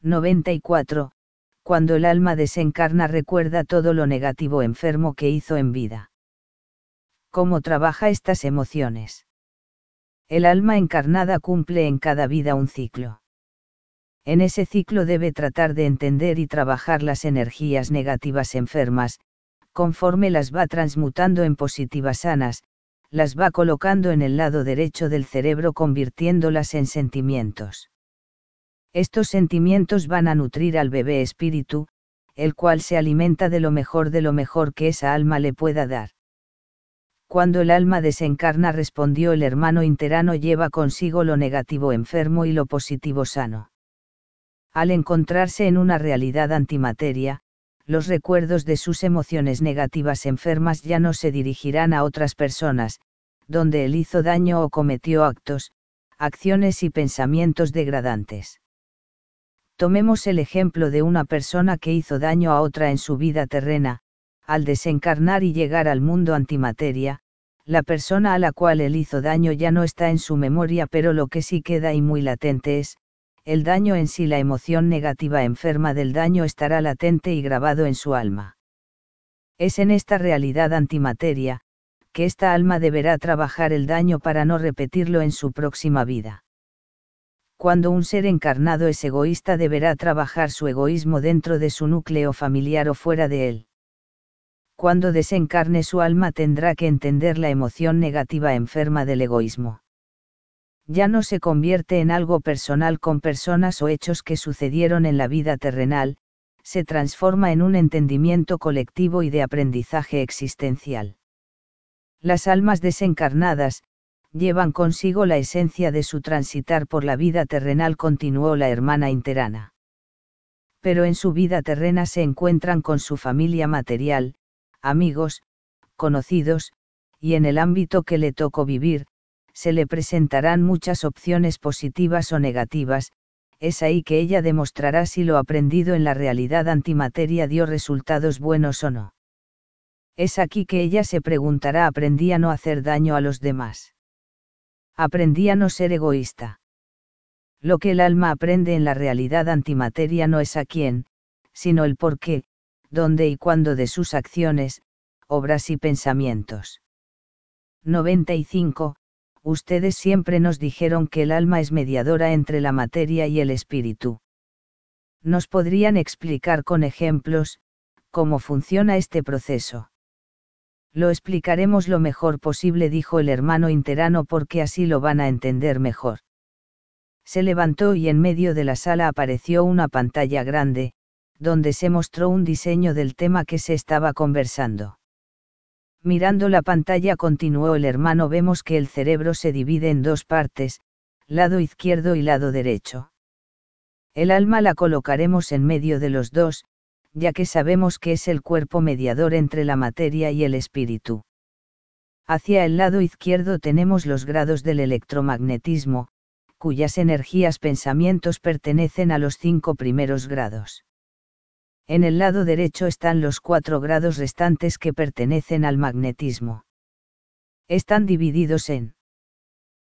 94. Cuando el alma desencarna recuerda todo lo negativo enfermo que hizo en vida. ¿Cómo trabaja estas emociones? El alma encarnada cumple en cada vida un ciclo. En ese ciclo debe tratar de entender y trabajar las energías negativas enfermas, conforme las va transmutando en positivas sanas, las va colocando en el lado derecho del cerebro convirtiéndolas en sentimientos. Estos sentimientos van a nutrir al bebé espíritu, el cual se alimenta de lo mejor que esa alma le pueda dar. Cuando el alma desencarna, respondió el hermano interano, lleva consigo lo negativo enfermo y lo positivo sano. Al encontrarse en una realidad antimateria, los recuerdos de sus emociones negativas enfermas ya no se dirigirán a otras personas, donde él hizo daño o cometió actos, acciones y pensamientos degradantes. Tomemos el ejemplo de una persona que hizo daño a otra en su vida terrena, al desencarnar y llegar al mundo antimateria, la persona a la cual él hizo daño ya no está en su memoria, pero lo que sí queda y muy latente es, el daño en sí. La emoción negativa enferma del daño estará latente y grabado en su alma. Es en esta realidad antimateria, que esta alma deberá trabajar el daño para no repetirlo en su próxima vida. Cuando un ser encarnado es egoísta, deberá trabajar su egoísmo dentro de su núcleo familiar o fuera de él. Cuando desencarne, su alma tendrá que entender la emoción negativa enferma del egoísmo. Ya no se convierte en algo personal con personas o hechos que sucedieron en la vida terrenal, se transforma en un entendimiento colectivo y de aprendizaje existencial. Las almas desencarnadas llevan consigo la esencia de su transitar por la vida terrenal, continuó la hermana interana. Pero en su vida terrena se encuentran con su familia material, amigos, conocidos, y en el ámbito que le tocó vivir, se le presentarán muchas opciones positivas o negativas. Es ahí que ella demostrará si lo aprendido en la realidad antimateria dio resultados buenos o no. Es aquí que ella se preguntará: ¿aprendí a no hacer daño a los demás? ¿Aprendí a no ser egoísta? Lo que el alma aprende en la realidad antimateria no es a quién, sino el por qué, dónde y cuándo de sus acciones, obras y pensamientos. 95. Ustedes siempre nos dijeron que el alma es mediadora entre la materia y el espíritu. ¿Nos podrían explicar con ejemplos cómo funciona este proceso? Lo explicaremos lo mejor posible, dijo el hermano interano, porque así lo van a entender mejor. Se levantó y en medio de la sala apareció una pantalla grande, donde se mostró un diseño del tema que se estaba conversando. Mirando la pantalla, continuó el hermano, vemos que el cerebro se divide en dos partes, lado izquierdo y lado derecho. El alma la colocaremos en medio de los dos, ya que sabemos que es el cuerpo mediador entre la materia y el espíritu. Hacia el lado izquierdo tenemos los grados del electromagnetismo, cuyas energías pensamientos pertenecen a los 5 primeros grados. En el lado derecho están los 4 grados restantes que pertenecen al magnetismo. Están divididos en